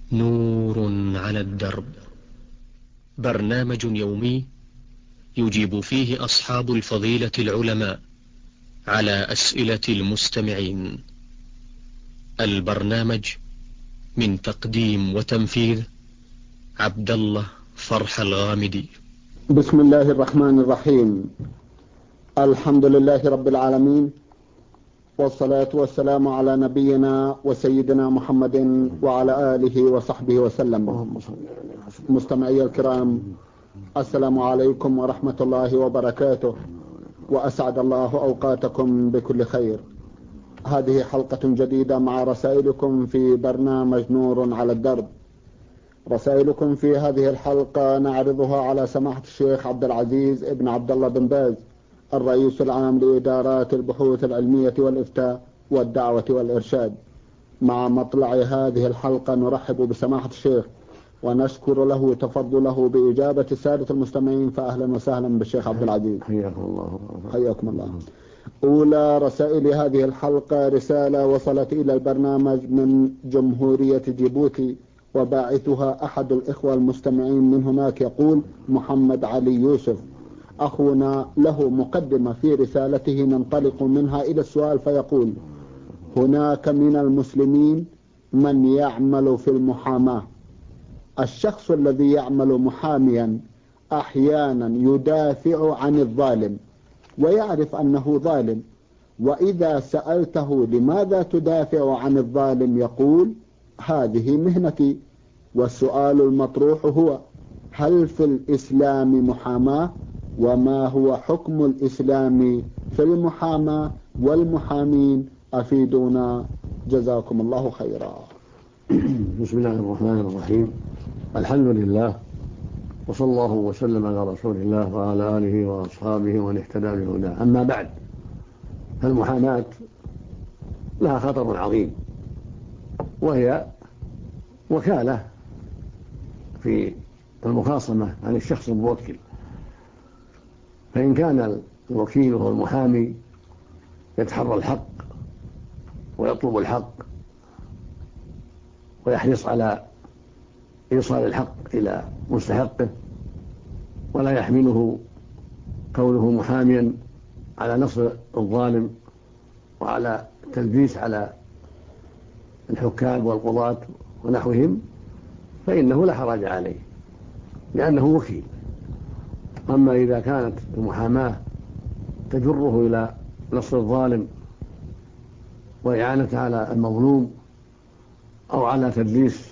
نور على الدرب، برنامج يومي يجيب فيه أصحاب الفضيلة العلماء على أسئلة المستمعين. البرنامج من تقديم وتنفيذ عبد الله فرح الغامدي. بسم الله الرحمن الرحيم. الحمد لله رب العالمين، والصلاة والسلام على نبينا وسيدنا محمد وعلى آله وصحبه وسلم. مستمعي الكرام، السلام عليكم ورحمة الله وبركاته، وأسعد الله أوقاتكم بكل خير. هذه حلقة جديدة مع رسائلكم في برنامج نور على الدرب. رسائلكم في هذه الحلقة نعرضها على سماحة الشيخ عبد العزيز ابن عبد الله بن باز، الرئيس العام لإدارات البحوث العلمية والإفتاء والدعوة والإرشاد. مع مطلع هذه الحلقة نرحب بسماحة الشيخ ونشكر له تفضله بإجابة السادة المستمعين، فأهلا وسهلا بالشيخ عبد العزيز. حياكم الله. حياكم الله. أولى رسائل هذه الحلقة رسالة وصلت إلى البرنامج من جمهورية جيبوتي، وباعثها أحد الإخوة المستمعين من هناك، يقول محمد علي يوسف. أخونا له مقدمة في رسالته ننطلق منها إلى السؤال، فيقول: هناك من المسلمين من يعمل في المحاماة. الشخص الذي يعمل محاميا أحيانا يدافع عن الظالم ويعرف أنه ظالم، وإذا سألته لماذا تدافع عن الظالم يقول: هذه مهنتي. والسؤال المطروح هو: هل في الإسلام محاماة؟ وما هو حكم الإسلام في المحاماة والمحامين؟ أفيدونا جزاكم الله خيرا. بسم الله الرحمن الرحيم. الحمد لله، وصلى الله وسلم على رسول الله وعلى آله وأصحابه ومن اهتدى بهداه. أما بعد، فالمحاماة لها خطر عظيم، وهي وكالة في المخاصمة عن الشخص الموكل. فإن كان الوكيل هو المحامي يتحرى الحق ويطلب الحق ويحرص على إيصال الحق إلى مستحقه، ولا يحمله كونه محاميا على نصر الظالم وعلى التلبيس على الحكام والقضاة ونحوهم، فإنه لا حرج عليه لأنه وكيل. أما إذا كانت المحاماة تجره إلى نصر الظالم وإعانة على المظلوم أو على تدليس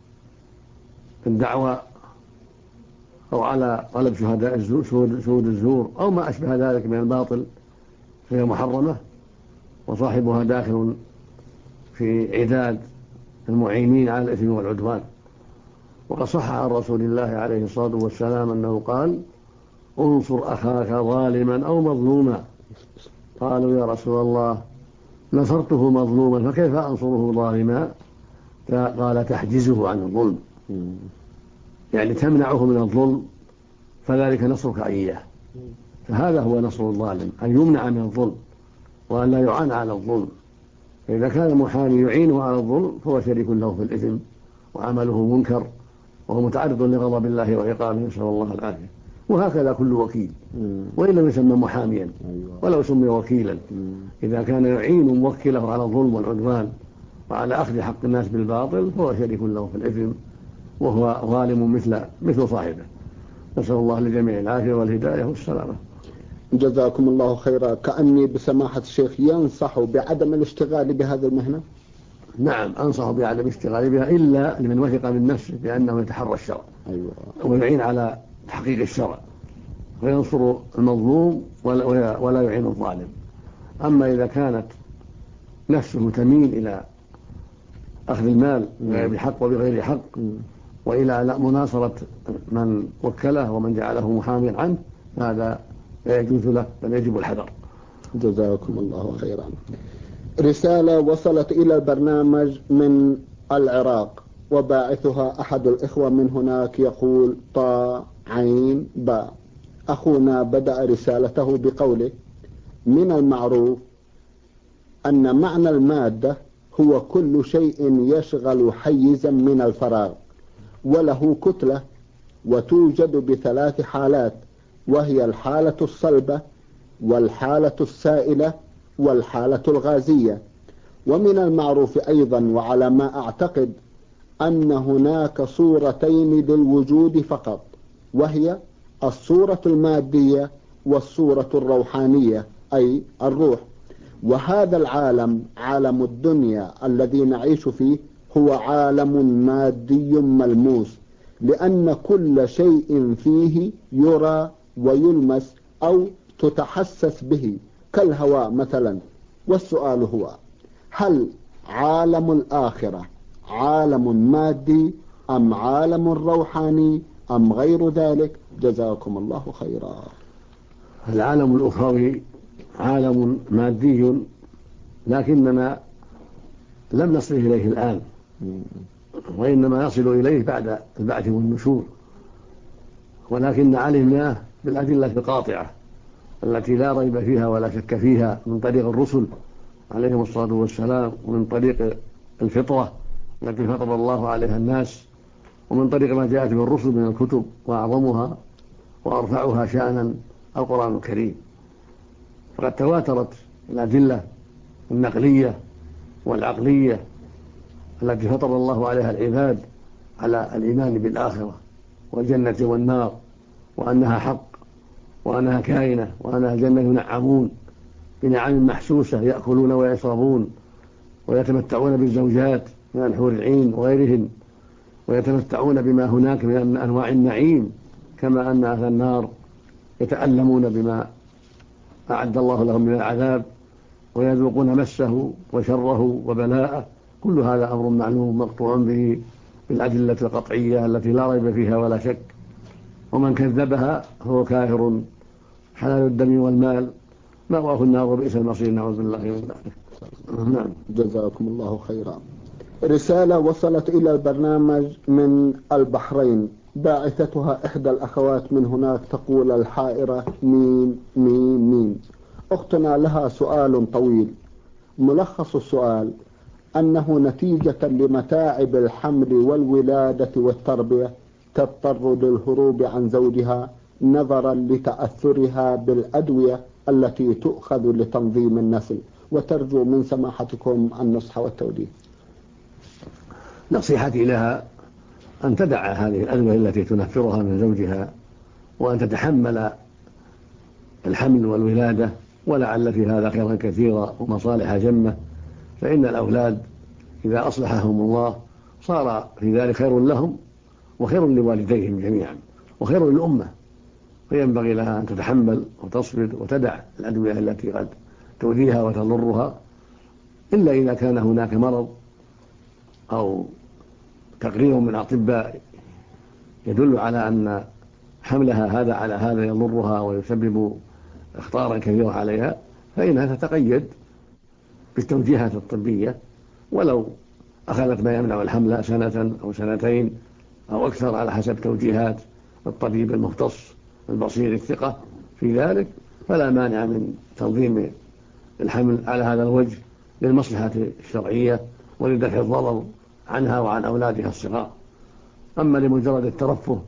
الدعوى أو على طلب شهود الزور أو ما أشبه ذلك من الباطل، فهي محرمة، وصاحبها داخل في عداد المعينين على الإثم والعدوان. وقد صح عن رسول الله عليه الصلاة والسلام أنه قال: انصر أخاك ظالما أو مظلوما. قالوا: يا رسول الله، نصرته مظلوما فكيف أنصره ظالما؟ قال: تحجزه عن الظلم، يعني تمنعه من الظلم، فذلك نصرك إياه. فهذا هو نصر الظالم، أن يمنع من الظلم وأن لا يعان على الظلم. فإذا كان المحامي يعينه على الظلم فهو شريك له في الإثم وعمله منكر وهو متعرض لغضب الله وعقابه، نسأل الله العافية. وهكذا كل وكيل، وإن لم يسمى محاميا ولو سمي وكيلا، إذا كان يعين موكله على الظلم والعدوان وعلى أخذ حق الناس بالباطل فهو شريك له في الإثم وهو ظالم مثل صاحبه. نسأل الله للجميع العافية والهداية والسلامة. جزاكم الله خيرا. كأني بسماحة الشيخ ينصح بعدم الاشتغال بهذه المهنة. نعم، أنصح بعدم الاشتغال بها إلا لمن وثق من نفسه بأنه يتحرى الشرع ويعين على تحقيق الشرع وينصر المظلوم ولا يعين الظالم. أما إذا كانت نفسه تميل إلى أخذ المال بحق وبغير حق وإلى مناصرة من وكله ومن جعله محاميا عنه، هذا لا يجوز له، بل يجب الحذر. جزاكم الله خيرا. رسالة وصلت إلى البرنامج من العراق، وباعثها أحد الإخوة من هناك، يقول: طا عين باء. أخونا بدأ رسالته بقوله: من المعروف أن معنى المادة هو كل شيء يشغل حيزا من الفراغ وله كتلة، وتوجد بثلاث حالات، وهي الحالة الصلبة والحالة السائلة والحالة الغازية. ومن المعروف أيضا وعلى ما أعتقد أن هناك صورتين للوجود فقط، وهي الصورة المادية والصورة الروحانية أي الروح. وهذا العالم، عالم الدنيا الذي نعيش فيه، هو عالم مادي ملموس، لأن كل شيء فيه يرى ويلمس أو تتحسس به كالهواء مثلا. والسؤال هو: هل عالم الآخرة عالم مادي أم عالم روحاني أم غير ذلك؟ جزاكم الله خيرا. العالم الأخروي عالم مادي، لكننا لم نصل إليه الآن، وإنما نصل إليه بعد البعث والنشور، ولكن علمناه بالأدلة القاطعة التي لا ريب فيها ولا شك فيها، من طريق الرسل عليهم الصلاة والسلام، ومن طريق الفطرة التي فطر الله عليها الناس، ومن طريق ما جاءت به الرسل من الكتب، وأعظمها وأرفعها شأنا القرآن الكريم. فقد تواترت الأدلة النقلية والعقلية التي فطر الله عليها العباد على الإيمان بالآخرة والجنة والنار، وأنها حق، وأنها كائنة، وأنها الجنة ينعمون بنعم محسوسة، يأكلون ويشربون ويتمتعون بالزوجات من الحور العين وغيرهن، ويتمتعون بما هناك من أنواع النعيم، كما أن أهل النار يتألمون بما أعد الله لهم من العذاب، ويذوقون مسه وشره وبلاءه. كل هذا أمر معلوم مقطوع به بالأدلة القطعية التي لا ريب فيها ولا شك، ومن كذبها هو كافر حلال الدم والمال، مأواه النار وبئس المصير، نعوذ بالله من ذلك. نعم. جزاكم الله خيرا. رسالة وصلت إلى البرنامج من البحرين، باعثتها إحدى الأخوات من هناك، تقول الحائرة ميم ميم ميم. أختنا لها سؤال طويل، ملخص السؤال أنه نتيجة لمتاعب الحمل والولادة والتربية تضطر للهروب عن زوجها نظرا لتأثرها بالأدوية التي تؤخذ لتنظيم النسل، وترجو من سماحتكم النصح والتوجيه. نصيحتي لها أن تدع هذه الأدوية التي تنفرها من زوجها، وأن تتحمل الحمل والولادة، ولعل في هذا خيرا كثيرا ومصالح جمة، فإن الأولاد إذا أصلحهم الله صار في ذلك خير لهم وخير لوالديهم جميعا وخير للأمة. فينبغي لها أن تتحمل وتصبر وتدع الأدوية التي قد تؤذيها وتضرها، إلا إذا كان هناك مرض أو تقرير من أطباء يدل على أن حملها هذا على هذا يضرها ويسبب اخطارا كثيرا عليها، فإنها تتقيد بالتوجيهات الطبية، ولو أخذت ما يمنع الحمل سنة أو سنتين أو أكثر على حسب توجيهات الطبيب المختص البصير الثقة في ذلك، فلا مانع من تنظيم الحمل على هذا الوجه للمصلحة الشرعية ولدفع الضرر عنها وعن أولادها الصغار. أما لمجرد الترفه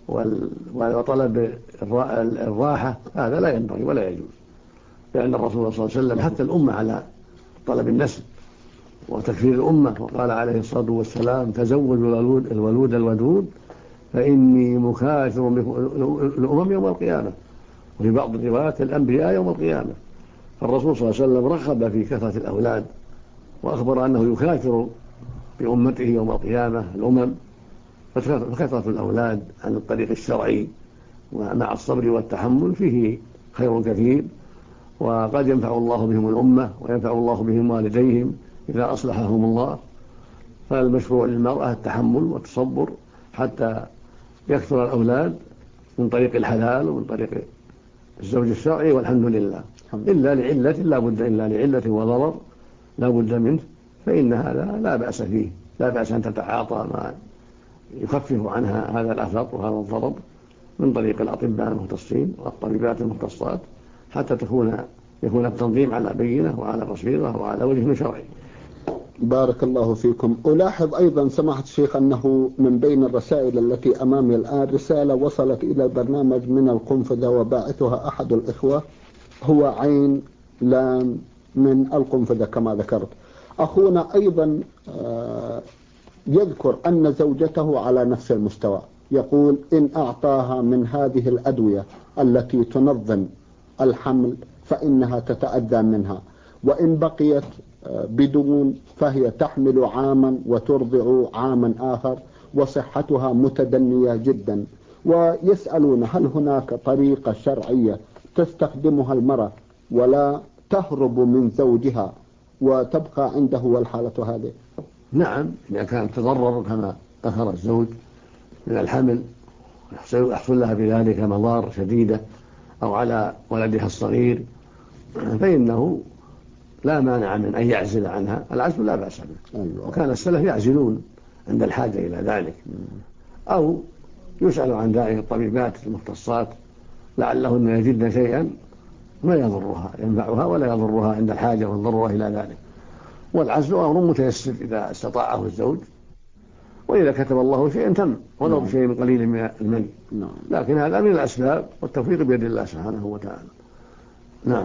وطلب الراحة هذا لا ينبغي ولا يجوز، لأن الرسول صلى الله عليه وسلم حتى الأمة على طلب النسل وتكفير الأمة، وقال عليه الصلاة والسلام: تزوجوا الولود الودود فإني مكاثر الأمم يوم القيامة، وفي بعض الروايات الأنبياء يوم القيامة. فالرسول صلى الله عليه وسلم رغب في كثرة الأولاد، وأخبر أنه يكاثر بأمته يوم القيامة الأمم. فكثرة الأولاد عن الطريق الشرعي ومع الصبر والتحمل فيه خير كثير، وقد ينفع الله بهم الأمة وينفع الله بهم والديهم إذا أصلحهم الله. فالمشروع للمرأة التحمل والتصبر حتى يكثر الأولاد من طريق الحلال ومن طريق الزوج الشرعي، والحمد لله. إلا لعلة لا بد، إلا لعلة وضرر لا بد منه، فإن هذا لا بأس فيه، لا بأس أن تتعاطى ما يخفف عنها هذا الأثر وهذا الضرر من طريق الأطباء المختصين والطبيبات المختصات، حتى يكون التنظيم على بينة وعلى بصيرة وعلى وجه شرعي. بارك الله فيكم. ألاحظ أيضا سماحة الشيخ أنه من بين الرسائل التي أمامي الآن رسالة وصلت إلى البرنامج من القنفذة وباعثها أحد الإخوة هو عين لام من القنفذة كما ذكرت. أخونا أيضا يذكر أن زوجته على نفس المستوى، يقول إن أعطاها من هذه الأدوية التي تنظم الحمل فإنها تتأذى منها، وإن بقيت بدون فهي تحمل عاما وترضع عاما آخر وصحتها متدنية جدا. ويسألون هل هناك طريقة شرعية تستخدمها المرأة ولا تهرب من زوجها وتبقى عنده والحالة هذه؟ نعم، إذا كان تضرر كما ذكر الزوج من الحمل يحصل لها بذلك مضار شديدة أو على ولدها الصغير فإنه لا مانع من أن يعزل عنها. العزل لا بأس به، وكان السلف يعزلون عند الحاجة إلى ذلك، أو يسأل عن ذلك الطبيبات المختصات لعلهن يجدن شيئا ما يضرها ينفعها ولا يضرها عند الحاجة والضرورة إلى ذلك. والعزل أمر متيسر إذا استطاعه الزوج، وإذا كتب الله شيئا تم ولو بشيء قليل من المني، لكن هذا من الأسباب والتوفيق بيد الله سبحانه وتعالى. نعم.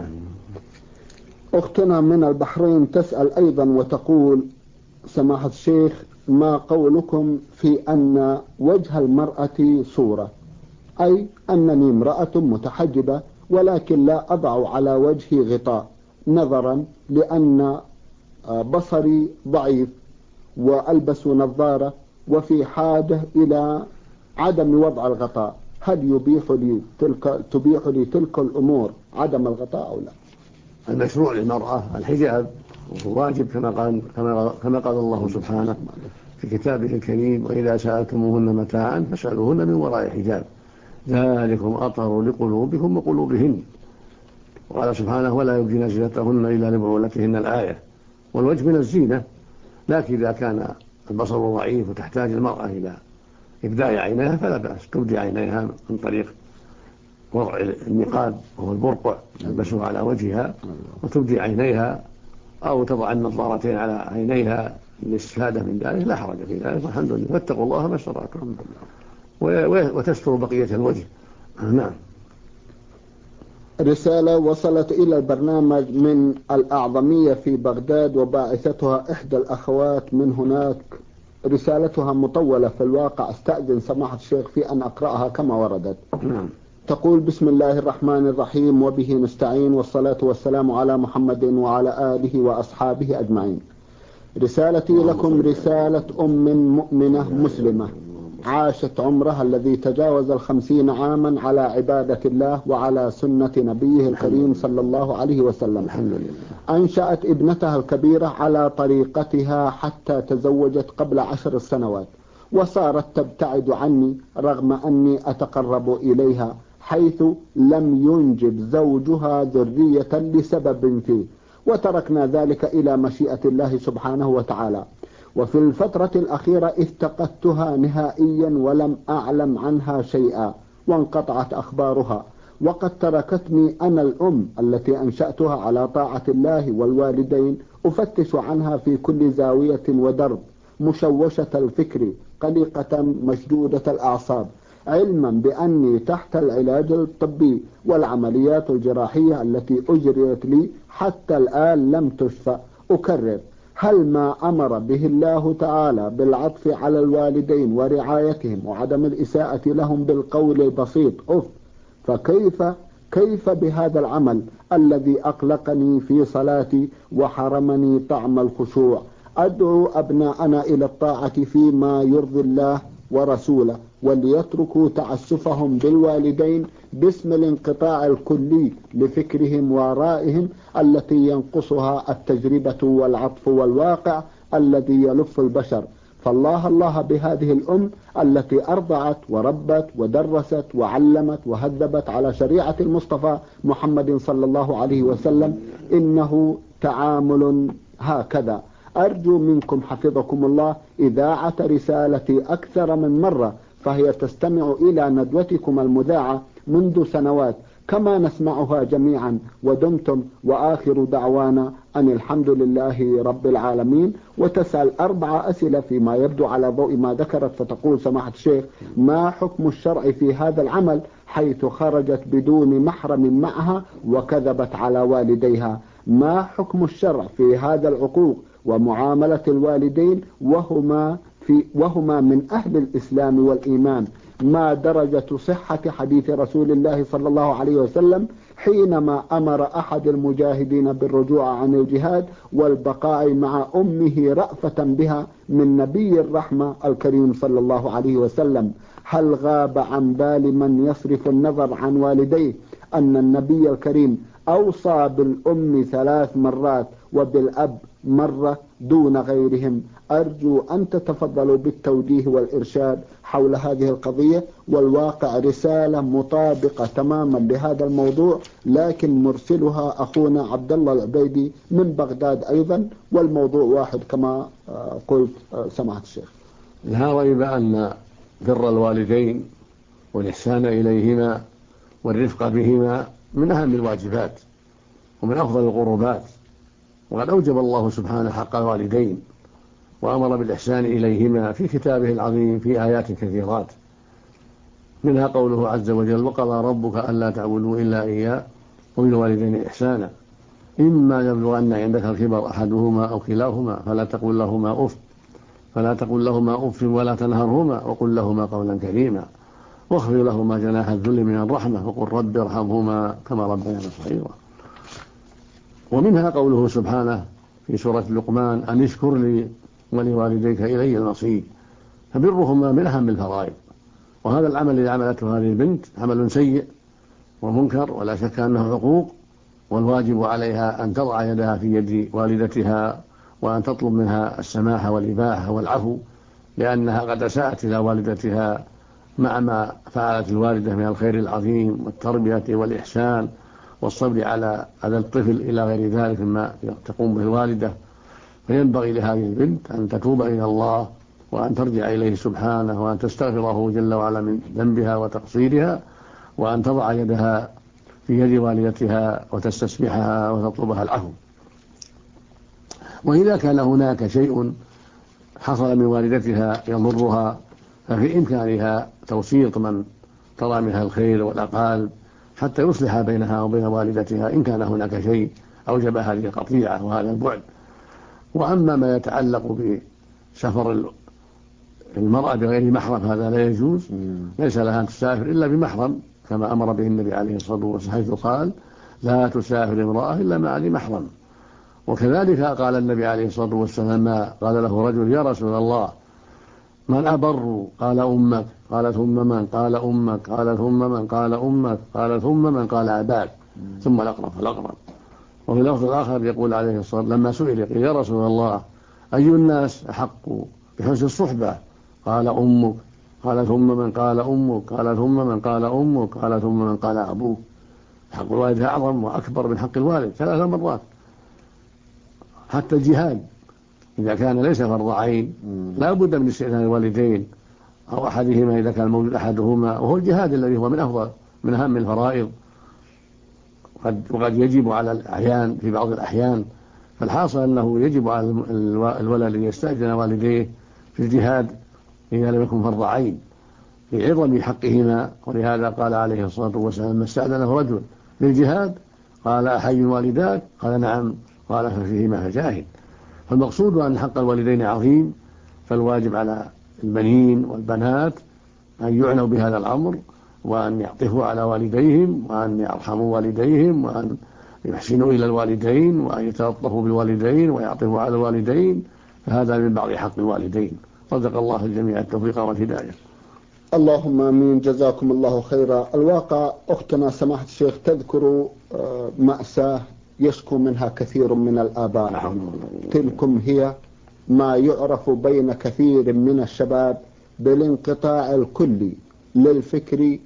أختنا من البحرين تسأل أيضا وتقول سماحة الشيخ ما قولكم في أن وجه المرأة صورة، أي أنني امرأة متحجبة ولكن لا أضع على وجهي غطاء نظرا لأن بصري ضعيف وألبس نظارة وفي حاجة إلى عدم وضع الغطاء، هل تبيح لي تلك الأمور عدم الغطاء أو لا؟ المشروع للمرأة الحجاب واجب كما قال الله سبحانه في كتابه الكريم وإذا سألتموهن متاعا فاسألوهن من وراء حجاب ذلكم أطهر لقلوبكم وقلوبهن. وقال سبحانه ولا يبدين زينتهن إلا لبعولتهن الآية. والوجه من الزينة، لكن إذا كان البصر ضعيف وتحتاج المرأة إلى إبداء عينيها فلا بأس تبدي عينيها من طريق وضع النقاب وهو البرقع تلبسه على وجهها وتبدي عينيها، أو تضع النظارتين على عينيها للاستفادة من ذلك، لا حرج في ذلك والحمد لله، فاتقوا الله ما استطعتم وتستر بقية الوجه. نعم. رسالة وصلت إلى البرنامج من الأعظمية في بغداد وباعثتها إحدى الأخوات من هناك، رسالتها مطولة في الواقع، استأذن سماحة الشيخ في أن أقرأها كما وردت. نعم. تقول بسم الله الرحمن الرحيم وبه نستعين والصلاة والسلام على محمد وعلى آله وأصحابه أجمعين. رسالتي لكم رسالة مؤمنة مسلمة عاشت عمرها الذي تجاوز 50 عاما على عبادة الله وعلى سنة نبيه الكريم صلى الله عليه وسلم. الحمد لله. أنشأت ابنتها الكبيرة على طريقتها حتى تزوجت قبل 10 سنوات، وصارت تبتعد عني رغم أني أتقرب إليها، حيث لم ينجب زوجها ذرية لسبب فيه، وتركنا ذلك إلى مشيئة الله سبحانه وتعالى. وفي الفترة الأخيرة افتقدتها نهائيا ولم أعلم عنها شيئا، وانقطعت أخبارها، وقد تركتني أنا الأم التي أنشأتها على طاعة الله والوالدين أفتش عنها في كل زاوية ودرب، مشوشة الفكر قلقة مشدودة الأعصاب، علما بأني تحت العلاج الطبي والعمليات الجراحية التي أجريت لي حتى الآن لم تشفى. أكرر، هل ما أمر به الله تعالى بالعطف على الوالدين ورعايتهم وعدم الإساءة لهم بالقول البسيط فكيف بهذا العمل الذي أقلقني في صلاتي وحرمني طعم الخشوع؟ أدعو أبناءنا إلى الطاعة فيما يرضي الله ورسوله، وليتركوا تعسفهم بالوالدين باسم الانقطاع الكلي لفكرهم وآرائهم التي ينقصها التجربة والعطف والواقع الذي يلف البشر. فالله الله بهذه الأم التي أرضعت وربت ودرست وعلمت وهذبت على شريعة المصطفى محمد صلى الله عليه وسلم، إنه تعامل هكذا. أرجو منكم حفظكم الله إذاعة رسالتي أكثر من مرة، فهي تستمع إلى ندوتكم المذاعة منذ سنوات، كما نسمعها جميعا. ودمتم وآخر دعوانا أن الحمد لله رب العالمين. وتسأل 4 أسئلة فيما يبدو على ضوء ما ذكرت، فتقول سماحة الشيخ: ما حكم الشرع في هذا العمل حيث خرجت بدون محرم معها وكذبت على والديها؟ ما حكم الشرع في هذا العقوق ومعاملة الوالدين وهما من أهل الإسلام والإيمان؟ ما درجة صحة حديث رسول الله صلى الله عليه وسلم حينما أمر أحد المجاهدين بالرجوع عن الجهاد والبقاء مع أمه رأفة بها من نبي الرحمة الكريم صلى الله عليه وسلم؟ هل غاب عن بال من يصرف النظر عن والديه أن النبي الكريم أوصى بالأم 3 مرات وبالأب مرة دون غيرهم؟ أرجو أن تتفضلوا بالتوجيه والإرشاد حول هذه القضية. والواقع رسالة مطابقة تماما لهذا الموضوع، لكن مرسلها أخونا عبد الله العبيدي من بغداد أيضا، والموضوع واحد كما قلت سماحة الشيخ. لا ريب أن بر الوالدين والإحسان إليهما والرفق بهما من أهم الواجبات ومن أفضل القربات، وقد أوجب الله سبحانه حق الوالدين وأمر بالإحسان إليهما في كتابه العظيم في آيات كثيرات، منها قوله عز وجل: وقضى ربك ألا تعبدوا إلا إياه وبالوالدين إحسانا إما يبلغن عندك الكبر أحدهما أو كلاهما فلا تقل لهما أف ولا تنهرهما وقل لهما قولا كريما واخفض لهما جناح الذل من الرحمة وقل رب ارحمهما كما ربيانا صغيرا. ومنها قوله سبحانه في سورة لقمان: أن اشكر لي ولوالديك إلي المصير. فبرهما من أهم الفرائض، وهذا العمل الذي عملته هذه البنت عمل سيء ومنكر ولا شك أنه عقوق، والواجب عليها أن تضع يدها في يد والدتها وأن تطلب منها السماح والإباحة والعفو، لأنها قد أساءت إلى والدتها مع ما فعلت الوالدة من الخير العظيم والتربية والإحسان والصبر على الطفل إلى غير ذلك مما تقوم به الوالدة. فينبغي لهذه البنت أن تتوب إلى الله وأن ترجع إليه سبحانه وأن تستغفره جل وعلا من ذنبها وتقصيرها، وأن تضع يدها في يد والدتها وتستسمحها وتطلبها العفو. وإذا كان هناك شيء حصل من والدتها يضرها ففي إمكانها توسيط من ترى منها الخير والأقال حتى يصلح بينها وبين والدتها إن كان هناك شيء أوجب هذه القطيعة وهذا البعد. وأما ما يتعلق بسفر المرأة بغير محرم هذا لا يجوز، ليس لها أن تسافر إلا بمحرم كما أمر به النبي عليه الصلاة والسلام حيث قال: لا تسافر امرأة إلا مع ذي محرم. وكذلك قال النبي عليه الصلاة والسلام: قال له رجل: يا رسول الله من أبر؟ قال أمك. قال ثم من؟ قال أمك. قال ثم من؟ قال أمك. قال ثم من؟ قال أباك، ثم الأقرب فالأقرب. وفي اللفظ الآخر يقول عليه الصلاة والسلام لما سئل قال: يا رسول الله أي الناس أحق بحسن الصحبة؟ قال أمك. قال ثم من؟ قال أمك. قال ثم من؟ قال أمك. قال ثم من؟ قال أبوك. حق الوالد أعظم وأكبر من حق الوالد 3 مرات. حتى الجهاد إذا كان ليس فرض عين لا بد من استئذان الوالدين أو أحدهما إذا كان موجود أحدهما، وهو الجهاد الذي هو من أهم الفرائض، وقد يجب على الأحيان في بعض الأحيان. فالحاصل أنه يجب على الولد أن يستأذن والديه في الجهاد إذا لم يكن فرض عين لعظم حقهما. ولهذا قال عليه الصلاة والسلام لما استأذنه رجل للجهاد قال: أحي والداك؟ قال: نعم. قال: ففيهما فجاهد. فالمقصود أن حق الوالدين عظيم، فالواجب على البنين والبنات أن يعنوا بهذا الأمر وأن يعطفوا على والديهم وأن يرحموا والديهم وأن يحسنوا إلى الوالدين وأن يتلطفوا بالوالدين ويعطفوا على الوالدين، فهذا من بعض حق الوالدين. رزق الله الجميع التوفيق والهداية. اللهم آمين. جزاكم الله خيرا. الواقع أختنا سماحة الشيخ تذكر مأساة يشكو منها كثير من الآباء، تلكم هي ما يعرف بين كثير من الشباب بالانقطاع الكلي للفكر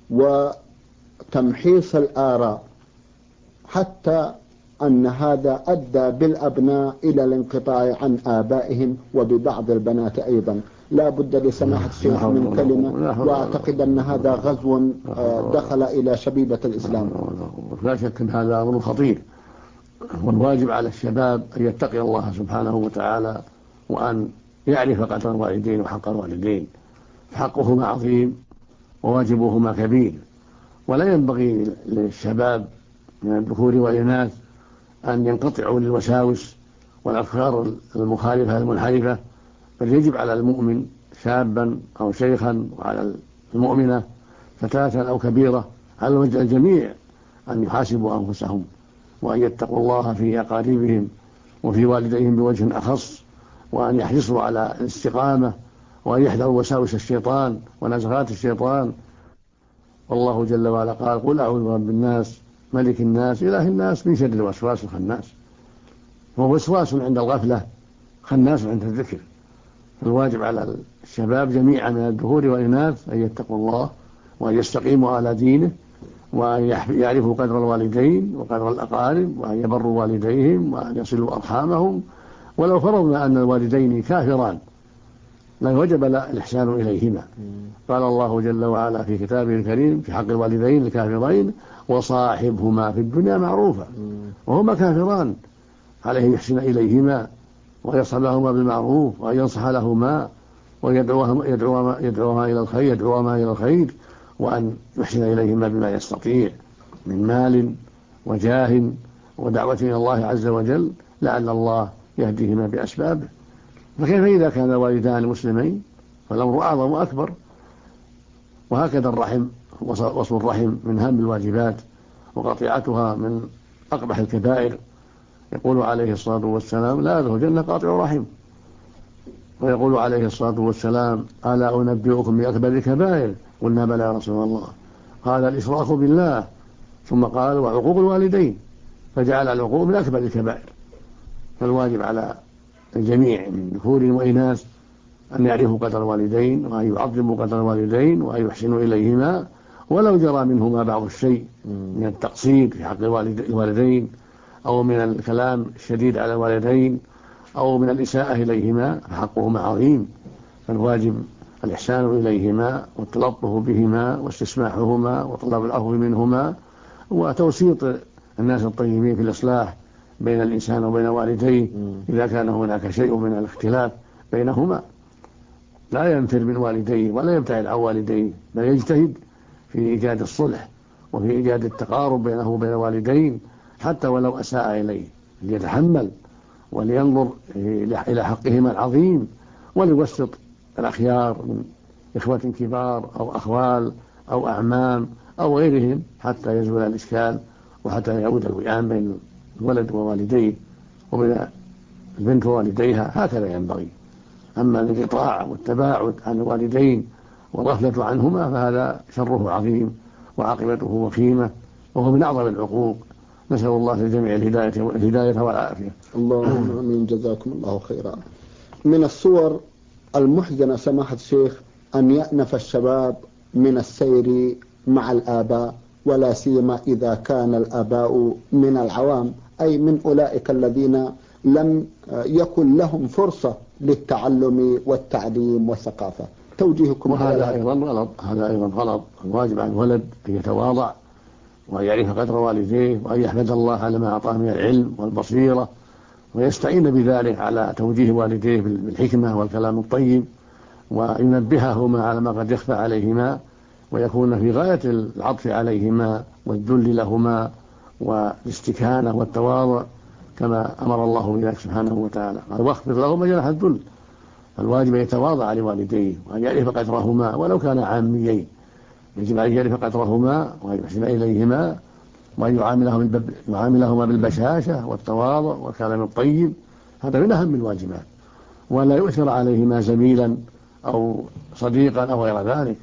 وتمحيص الآراء، حتى أن هذا أدى بالأبناء إلى الانقطاع عن آبائهم وببعض البنات أيضا. لا بد لسماحة الشيخ من كلمة، وأعتقد أن هذا غزو دخل إلى شبيبة الإسلام. لا شك أن هذا أمر خطير، والواجب على الشباب أن يتقي الله سبحانه وتعالى، وأن يعرف قدر الوالدين وحق الوالدين، فحقهما عظيم وواجبهما كبير. ولا ينبغي للشباب من الذكور والإناث أن ينقطعوا للوساوس والأفكار المخالفة المنحرفة، بل يجب على المؤمن شابا أو شيخا وعلى المؤمنة فتاة أو كبيرة على وجه الجميع أن يحاسبوا أنفسهم، وأن يتقوا الله في أقاربهم وفي والديهم بوجه أخص، وأن يحرصوا على الاستقامة، وأن يحذروا وساوس الشيطان ونزغات الشيطان. والله جل وعلا قال: قل أعوذ برب الناس ملك الناس إله الناس من شر الوسواس الخناس. هو وسواس عند الغفلة، خناس عند الذكر. الواجب على الشباب جميعا من الذكور والإناث أن يتقوا الله، وأن يستقيموا على دينه، وأن يعرفوا قدر الوالدين وقدر الأقارب، وأن يبروا والديهم، وأن يصلوا أرحامهم. ولو فرضنا أن الوالدين كافران لوجب الإحسان إليهما. قال الله جل وعلا في كتابه الكريم في حق الوالدين الكافرين: وصاحبهما في الدنيا معروفا. وهما كافران عليه يحسن إليهما ويصحبهما بالمعروف، وأن ينصح لهما ويدعوهما إلى الخير، وأن يحسن إليهما بما يستطيع من مال وجاه ودعوة إلى الله عز وجل، لعل الله يهديهما بأسبابه. فكيف إذا كان الوالدان مسلمين؟ فالأمر أعظم وأكبر. وهكذا الرحم، وصل الرحم من أهم الواجبات، وقطيعتها من أقبح الكبائر. يقول عليه الصلاة والسلام: لا يدخل الجنة قاطع رحم. ويقول عليه الصلاة والسلام: ألا أنبئكم بأكبر الكبائر؟ قلنا: بلى يا رسول الله. قال: الإشراك بالله. ثم قال: وعقوق الوالدين. فجعل العقوق من أكبر الكبائر. فالواجب على الجميع من ذكور وإناث أن يعرفوا قدر الوالدين، وأن يعظموا قدر الوالدين، وأن يحسنوا إليهما، ولو جرى منهما بعض الشيء من التقصير في حق الوالدين، أو من الكلام الشديد على الوالدين، أو من الإساءة إليهما، فحقهما عظيم. فالواجب الإحسان إليهما والتلطف بهما واستسماحهما وطلب العفو منهما، وتوسيط الناس الطيبين في الإصلاح بين الإنسان وبين والديه إذا كان هناك شيء من الاختلاف بينهما. لا ينفر من والديه ولا يبتعد عن والديه، بل يجتهد في إيجاد الصلح وفي إيجاد التقارب بينه وبين الوالدين، حتى ولو أساء إليه، ليتحمل ولينظر إلى حقهما العظيم، وليوسط الأخيار من إخوة كبار أو أخوال أو أعمام أو غيرهم حتى يزول الإشكال، وحتى يعود الوئام بين الولد ووالديه وبين البنت ووالديها. هكذا ينبغي. أما الانقطاع والتباعد عن الوالدين والغفلة عنهما فهذا شره عظيم وعاقبته وخيمة، وهو من أعظم العقوق. نسأل الله للجميع الهداية والعافية. اللهم آمين. جزاكم الله خيرا. من الصور المحزنة سماحة الشيخ أن يأنف الشباب من السير مع الآباء، ولا سيما إذا كان الآباء من العوام، أي من أولئك الذين لم يكن لهم فرصة للتعلم والتعليم والثقافة. توجيهكم؟ وهذا أيضا غلط. الواجب على الولد أن يتواضع، وأن يعرف قدر والديه، وأن يحمد الله على ما أعطاه من العلم والبصيرة، ويستعين بذلك على توجيه والديه بالحكمة والكلام الطيب، وينبههما على ما قد يخفى عليهما، ويكون في غاية العطف عليهما والذل لهما والاستكانة والتواضع، كما أمر الله بذلك سبحانه وتعالى. قال: واخفض لهما جناح الذل. فالواجب يتواضع لوالديه، وأن يعرف قدرهما ولو كان عاميين. يجب أن يعرف قدرهما وأن يحسن إليهما، وأن يعاملهما بالبشاشة والتواضع والكلام الطيب. هذا من أهم الواجبات. ولا يؤثر عليهما زميلا أو صديقا أو غير ذلك،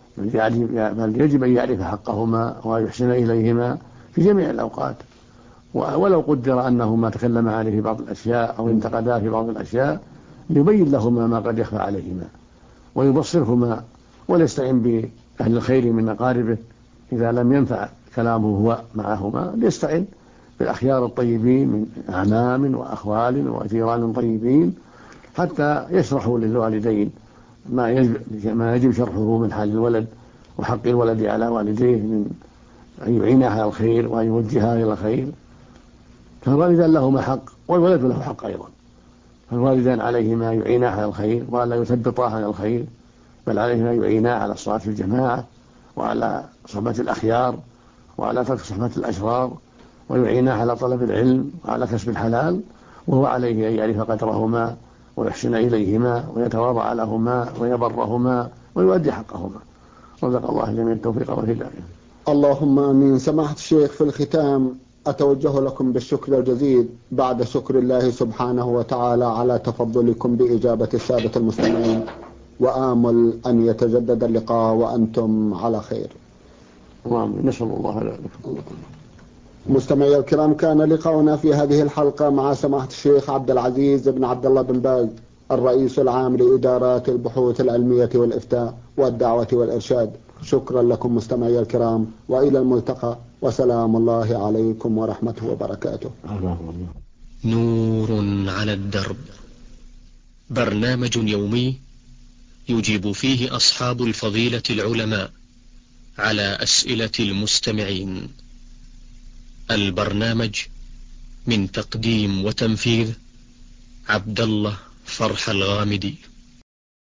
بل يجب أن يعرف حقهما وأن يحسن إليهما في جميع الأوقات. ولو قدر أنهما تكلما عليه في بعض الأشياء أو انتقدا في بعض الأشياء، يبين لهما ما قد يخفى عليهما ويبصرهما، وليستعن بأهل الخير من أقاربه إذا لم ينفع كلامه هو معهما، ليستعن بالأخيار الطيبين من أعمام وأخوال وجيران طيبين، حتى يشرحوا للوالدين ما يجب شرحه من حال الولد وحق الولد على والديه من أن يعينه على الخير وأن يوجهه إلى الخير. فالوالدان لهما حق والولد له حق أيضا، فالوالدان عليهما يعيناه على الخير ولا يثبطاه عن الخير، بل عليهما يعيناه على الصلاة في الجماعة وعلى صحبة الأخيار وعلى ترك صحبة الأشرار، ويعيناه على طلب العلم وعلى كسب الحلال، وهو عليه أن يعرف قدرهما ويحسن إليهما ويتواضع لهما ويبرهما ويؤدي حقهما. رزق الله الجميع التوفيق والهداية. اللهم آمين. سماحة الشيخ، في الختام أتوجه لكم بالشكر الجزيل بعد شكر الله سبحانه وتعالى على تفضلكم بإجابة السادة المستمعين، وآمل أن يتجدد اللقاء وأنتم على خير. نسأل الله ذلك. مستمعي الكرام، كان لقاؤنا في هذه الحلقة مع سماحة الشيخ عبد العزيز بن عبد الله بن باز، الرئيس العام لإدارات البحوث العلمية والإفتاء والدعوة والإرشاد. شكرا لكم مستمعي الكرام، وإلى الملتقى، وسلام الله عليكم ورحمته وبركاته. نور على الدرب، برنامج يومي يجيب فيه أصحاب الفضيلة العلماء على أسئلة المستمعين. البرنامج من تقديم وتنفيذ عبد الله فرح الغامدي.